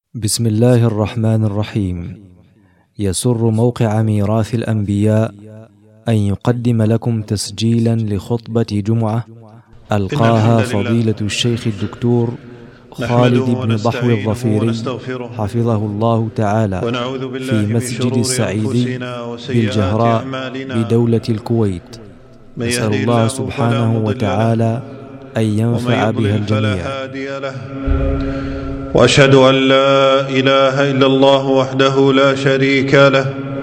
بسم الله الرحمن الرحيم. يسر موقع ميراث الأنبياء أن يقدم لكم تسجيلا لخطبة جمعة ألقاها فضيلة الشيخ الدكتور خالد بن ضحوي الظفيري حفظه الله تعالى في مسجد السعيدي بالجهراء بدولة الكويت. نسأل الله سبحانه وتعالى أن ينفع بها الجميع. وأشهد أن لا إله إلا الله وحده لا شريك له،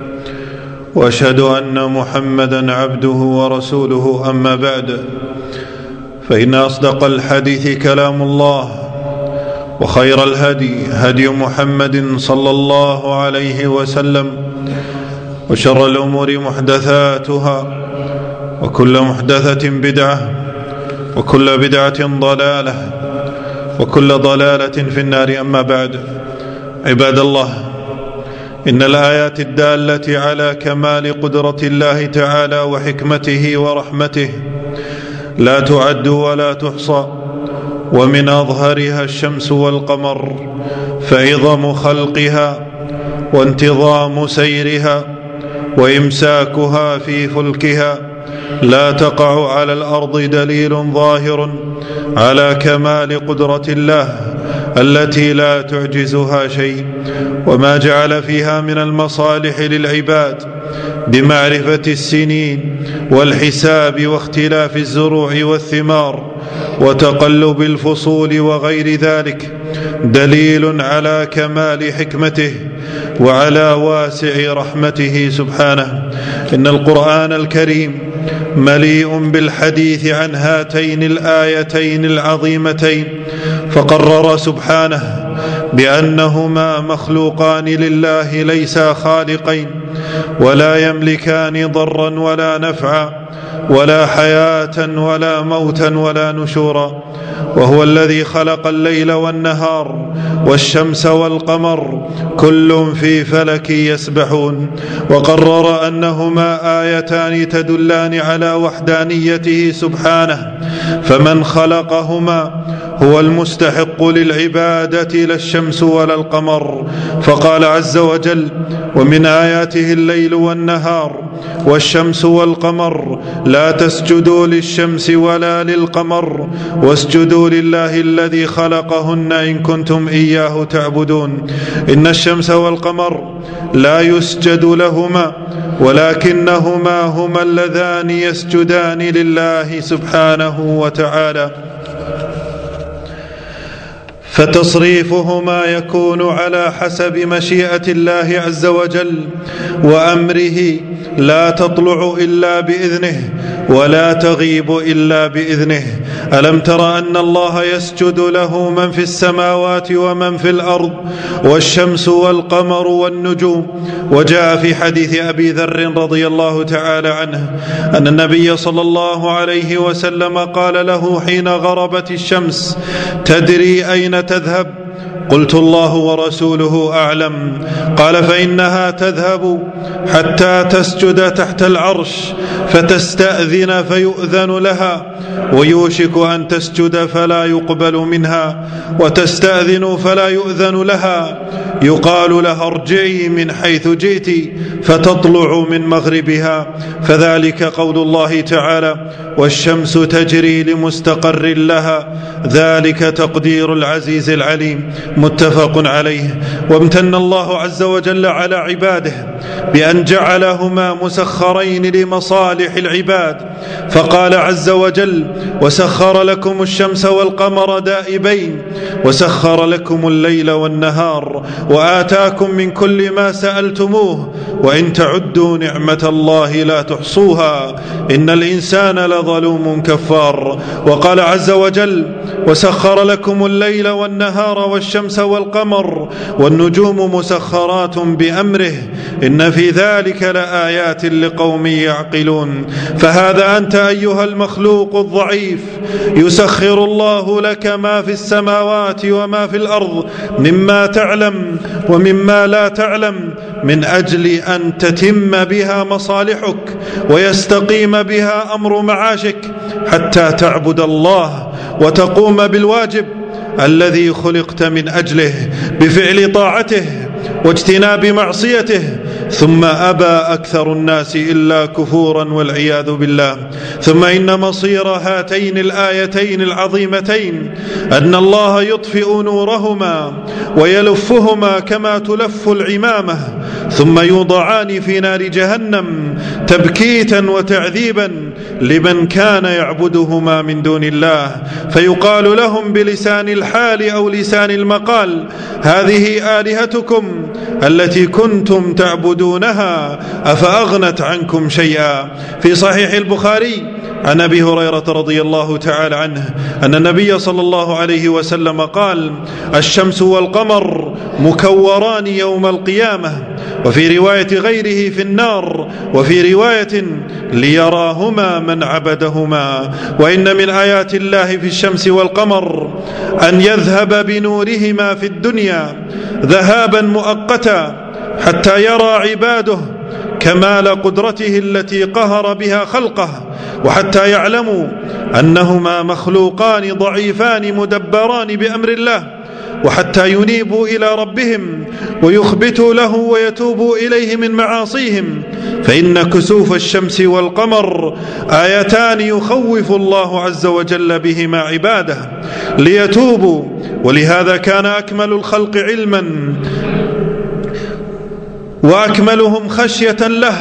وأشهد أن محمدا عبده ورسوله. أما بعد، فإن أصدق الحديث كلام الله، وخير الهدي هدي محمد صلى الله عليه وسلم، وشر الأمور محدثاتها، وكل محدثة بدعة، وكل بدعة ضلالة، وكل ضلالة في النار. أما بعد، عباد الله، إن الآيات الدالة على كمال قدرة الله تعالى وحكمته ورحمته لا تعد ولا تحصى، ومن أظهرها الشمس والقمر، فعظم خلقها وانتظام سيرها وإمساكها في فلكها لا تقع على الأرض دليل ظاهر على كمال قدرة الله التي لا تعجزها شيء، وما جعل فيها من المصالح للعباد بمعرفة السنين والحساب واختلاف الزروع والثمار وتقلب الفصول وغير ذلك دليل على كمال حكمته وعلى واسع رحمته سبحانه. إن القرآن الكريم مليء بالحديث عن هاتين الآيتين العظيمتين، فقرر سبحانه بأنهما مخلوقان لله ليسا خالقين، ولا يملكان ضرا ولا نفعا، ولا حياة ولا موتا ولا نشورا، وهو الذي خلق الليل والنهار والشمس والقمر كل في فلك يسبحون، وقرر أنهما آيتان تدلان على وحدانيته سبحانه، فمن خلقهما هو المستحق للعبادة لا الشمس ولا القمر. فقال عز وجل: ومن آياته الليل والنهار والشمس والقمر لا تسجدوا للشمس ولا للقمر واسجدوا لله الذي خلقهن إن كنتم إياه تعبدون. إن الشمس والقمر لا يسجد لهما، ولكنهما هما اللذان يسجدان لله سبحانه وتعالى، فتصريفهما يكون على حسب مشيئة الله عز وجل وأمره، لا تطلع إلا بإذنه ولا تغيب إلا بإذنه. ألم تر أن الله يسجد له من في السماوات ومن في الأرض والشمس والقمر والنجوم. وجاء في حديث أبي ذر رضي الله تعالى عنه أن النبي صلى الله عليه وسلم قال له حين غربت الشمس: تدري أين تذهب؟ قلت: الله ورسوله أعلم. قال: فإنها تذهب حتى تسجد تحت العرش فتستأذن فيؤذن لها، ويوشك أن تسجد فلا يقبل منها، وتستأذن فلا يؤذن لها، يقال لها: ارجعي من حيث جئت، فتطلع من مغربها. فذلك قول الله تعالى: والشمس تجري لمستقر لها، ذلك تقدير العزيز العليم. متفق عليه. وامتن الله عز وجل على عباده بأن جعلهما مسخرين لمصالح العباد، فقال عز وجل: وسخر لكم الشمس والقمر دائبين، وسخر لكم الليل والنهار، وآتاكم من كل ما سألتموه، وإن تعدوا نعمة الله لا تحصوها، إن الإنسان لظلوم كفار. وقال عز وجل: وسخر لكم الليل والنهار والشمس والقمر والنجوم مسخرات بأمره، إن في ذلك لآيات لقوم يعقلون. فهذا أنت أيها المخلوق الضعيف يسخر الله لك ما في السماوات وما في الأرض مما تعلم ومما لا تعلم، من أجل أن تتم بها مصالحك ويستقيم بها أمر معاشك، حتى تعبد الله وتقوم بالواجب الذي خلقت من أجله بفعل طاعته واجتناب معصيته، ثم أبى أكثر الناس إلا كفورا والعياذ بالله. ثم إن مصير هاتين الآيتين العظيمتين أن الله يطفئ نورهما ويلفهما كما تلف العمامة، ثم يوضعان في نار جهنم تبكيتا وتعذيبا لمن كان يعبدهما من دون الله، فيقال لهم بلسان الحال أو لسان المقال: هذه آلهتكم التي كنتم تعبدونها أفأغنت عنكم شيئا. في صحيح البخاري عن أبي هريرة رضي الله تعالى عنه أن النبي صلى الله عليه وسلم قال: الشمس والقمر مكوران يوم القيامة، وفي رواية غيره في النار، وفي رواية ليراهما من عبدهما. وإن من آيات الله في الشمس والقمر أن يذهب بنورهما في الدنيا ذهابا مؤقتا حتى يرى عباده كمال قدرته التي قهر بها خلقه، وحتى يعلموا أنهما مخلوقان ضعيفان مدبران بأمر الله، وحتى ينيبوا إلى ربهم ويخبتوا له ويتوبوا إليه من معاصيهم. فإن كسوف الشمس والقمر آيتان يخوف الله عز وجل بهما عباده ليتوبوا، ولهذا كان أكمل الخلق علما وأكملهم خشية له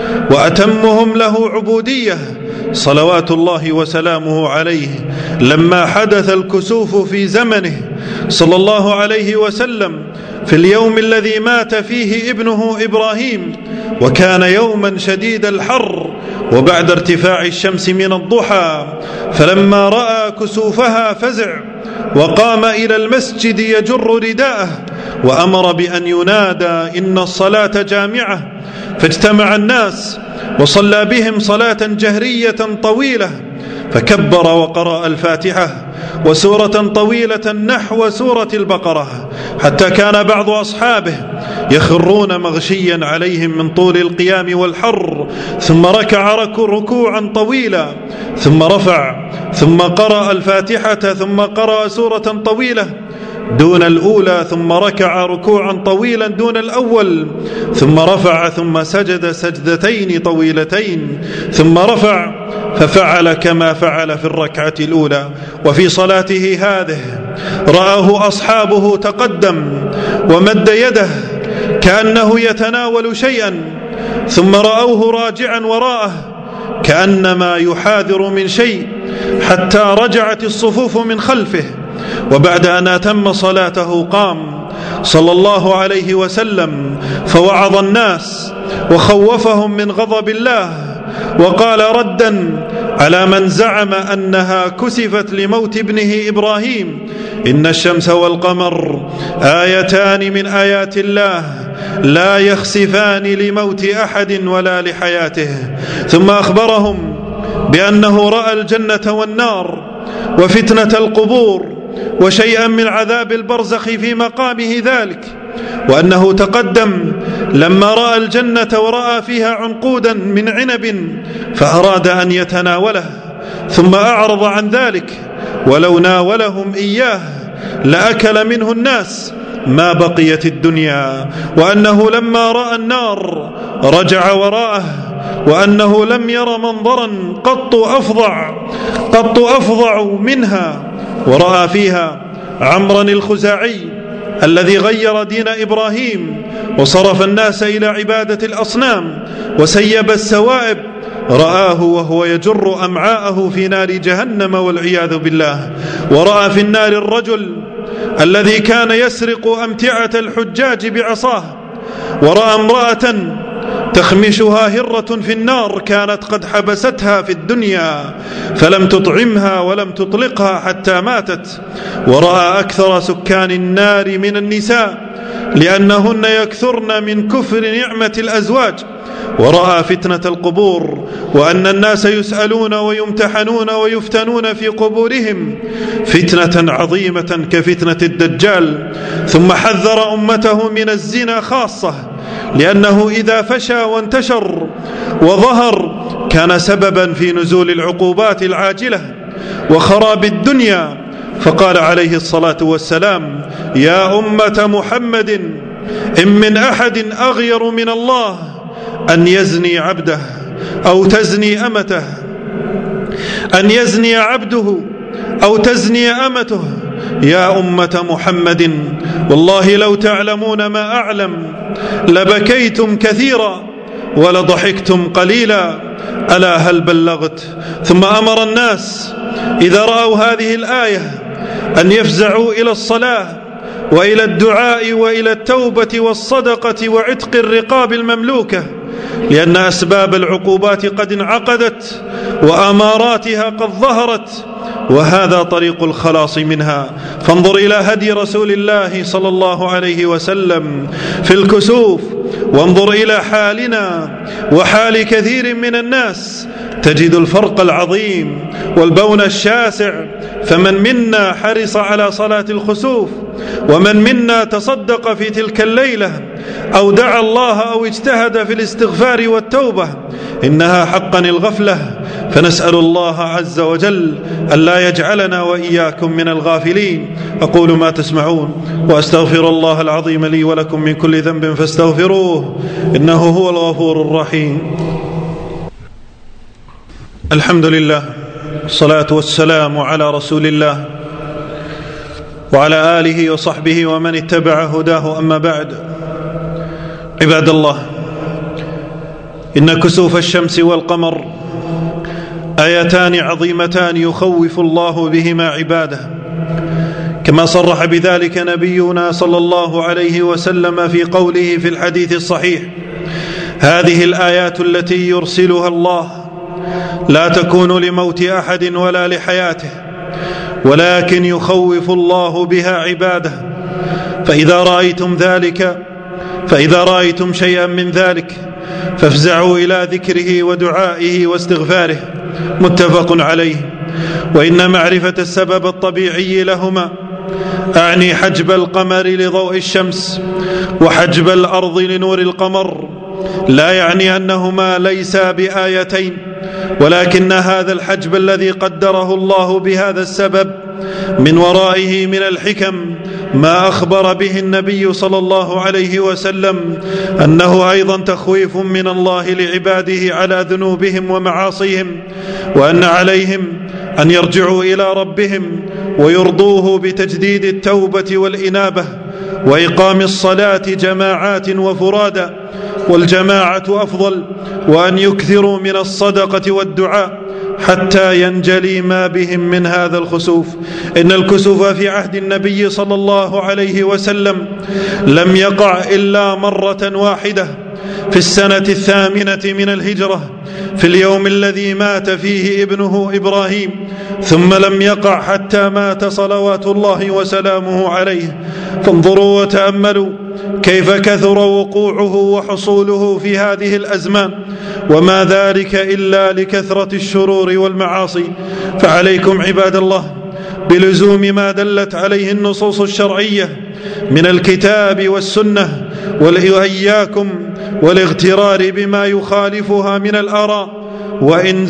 وأتمهم له عبودية صلوات الله وسلامه عليه لما حدث الكسوف في زمنه صلى الله عليه وسلم في اليوم الذي مات فيه ابنه إبراهيم، وكان يوما شديد الحر وبعد ارتفاع الشمس من الضحى، فلما رأى كسوفها فزع وقام إلى المسجد يجر رداءه وأمر بأن ينادى: إن الصلاة جامعة. فاجتمع الناس وصلى بهم صلاة جهرية طويلة، فكبر وقرأ الفاتحة وسورة طويلة نحو سورة البقرة، حتى كان بعض أصحابه يخرون مغشيا عليهم من طول القيام والحر، ثم ركع ركوعا طويلا، ثم رفع، ثم قرأ الفاتحة، ثم قرأ سورة طويلة دون الأولى، ثم ركع ركوعا طويلا دون الأول، ثم رفع، ثم سجد سجدتين طويلتين، ثم رفع، ففعل كما فعل في الركعة الأولى. وفي صلاته هذه رآه أصحابه تقدم ومد يده كأنه يتناول شيئا، ثم رأوه راجعا وراءه كأنما يحاذر من شيء، حتى رجعت الصفوف من خلفه. وبعد أن أتم صلاته قام صلى الله عليه وسلم فوعظ الناس وخوفهم من غضب الله، وقال ردا على من زعم أنها كسفت لموت ابنه إبراهيم: إن الشمس والقمر آيتان من آيات الله لا يخسفان لموت أحد ولا لحياته. ثم أخبرهم بأنه رأى الجنة والنار وفتنة القبور وشيئا من عذاب البرزخ في مقامه ذلك، وأنه تقدم لما رأى الجنة ورأى فيها عنقودا من عنب فأراد أن يتناوله، ثم أعرض عن ذلك، ولو ناولهم إياه لأكل منه الناس ما بقيت الدنيا، وأنه لما رأى النار رجع وراءه، وأنه لم ير منظرا قط أفظع منها، ورأى فيها عمرا الخزاعي الذي غير دين إبراهيم وصرف الناس إلى عبادة الأصنام وسيب السوائب، رآه وهو يجر أمعاءه في نار جهنم والعياذ بالله. ورأى في النار الرجل الذي كان يسرق أمتعة الحجاج بعصاه، ورأى امرأة تخمشها هرة في النار كانت قد حبستها في الدنيا فلم تطعمها ولم تطلقها حتى ماتت. ورأى أكثر سكان النار من النساء لأنهن يكثرن من كفر نعمة الأزواج. ورأى فتنة القبور، وأن الناس يسألون ويمتحنون ويفتنون في قبورهم فتنة عظيمة كفتنة الدجال. ثم حذر أمته من الزنا خاصة، لأنه إذا فشى وانتشر وظهر كان سببا في نزول العقوبات العاجلة وخراب الدنيا، فقال عليه الصلاة والسلام: يا أمة محمد، إن من أحد أغير من الله أن يزني عبده أو تزني أمته، أن يزني عبده أو تزني أمته. يا أمة محمد، والله لو تعلمون ما أعلم لبكيتم كثيرا ولضحكتم قليلا. ألا هل بلغت؟ ثم أمر الناس إذا رأوا هذه الآية أن يفزعوا إلى الصلاة وإلى الدعاء وإلى التوبة والصدقة وعتق الرقاب المملوكة، لأن أسباب العقوبات قد انعقدت وأماراتها قد ظهرت، وهذا طريق الخلاص منها. فانظر إلى هدي رسول الله صلى الله عليه وسلم في الكسوف، وانظر إلى حالنا وحال كثير من الناس، تجد الفرق العظيم والبون الشاسع. فمن منا حرص على صلاة الخسوف، ومن منا تصدق في تلك الليلة أو دعا الله أو اجتهد في الاستغفار والتوبة. إنها حقا الغفلة، فنسأل الله عز وجل ألا يجعلنا وإياكم من الغافلين. أقول ما تسمعون وأستغفر الله العظيم لي ولكم من كل ذنب فاستغفروه إنه هو الغفور الرحيم. الحمد لله، الصلاة والسلام على رسول الله وعلى آله وصحبه ومن اتبع هداه. أما بعد، عباد الله، إن كسوف الشمس والقمر آيتان عظيمتان يخوف الله بهما عباده، كما صرح بذلك نبينا صلى الله عليه وسلم في قوله في الحديث الصحيح: هذه الآيات التي يرسلها الله لا تكون لموت أحد ولا لحياته، ولكن يخوف الله بها عباده. فإذا رأيتم شيئا من ذلك فافزعوا إلى ذكره ودعائه واستغفاره. متفق عليه. وإن معرفة السبب الطبيعي لهما، أعني حجب القمر لضوء الشمس وحجب الأرض لنور القمر، لا يعني أنهما ليسا بآيتين، ولكن هذا الحجب الذي قدره الله بهذا السبب من ورائه من الحكم ما أخبر به النبي صلى الله عليه وسلم أنه أيضا تخويف من الله لعباده على ذنوبهم ومعاصيهم، وأن عليهم أن يرجعوا إلى ربهم ويرضوه بتجديد التوبة والإنابة وإقام الصلاة جماعات وفرادا، والجماعة أفضل، وأن يكثروا من الصدقة والدعاء حتى ينجلي ما بهم من هذا الخسوف. إن الكسوف في عهد النبي صلى الله عليه وسلم لم يقع إلا مرة واحدة في السنة 8 من الهجرة، في اليوم الذي مات فيه ابنه إبراهيم، ثم لم يقع حتى مات صلوات الله وسلامه عليه. فانظروا وتأملوا كيف كثر وقوعه وحصوله في هذه الأزمان، وما ذلك إلا لكثرة الشرور والمعاصي. فعليكم عباد الله بلزوم ما دلت عليه النصوص الشرعية من الكتاب والسنة، وإياكم والاغترار بما يخالفها من الآراء، وإن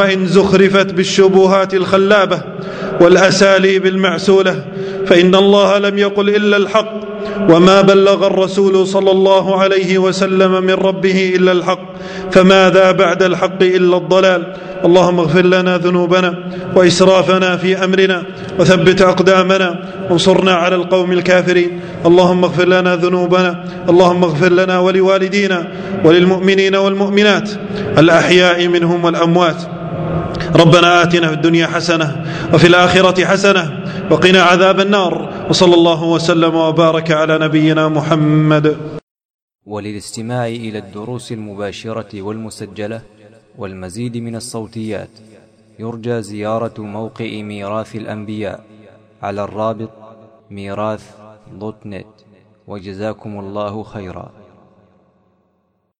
زخرفت بالشبهات الخلابة والأساليب المعسولة، فإن الله لم يقل إلا الحق، وما بلغ الرسول صلى الله عليه وسلم من ربه إلا الحق، فماذا بعد الحق إلا الضلال. اللهم اغفر لنا ذنوبنا وإسرافنا في أمرنا، وثبت أقدامنا، وانصرنا على القوم الكافرين. اللهم اغفر لنا ذنوبنا، اللهم اغفر لنا ولوالدينا وللمؤمنين والمؤمنات الأحياء منهم والأموات. ربنا آتنا في الدنيا حسنة وفي الآخرة حسنة وقنا عذاب النار، وصلى الله وسلم وبارك على نبينا محمد. وللاستماع إلى الدروس المباشرة والمسجلة والمزيد من الصوتيات يرجى زيارة موقع ميراث الأنبياء على الرابط ميراث.net. وجزاكم الله خيرا.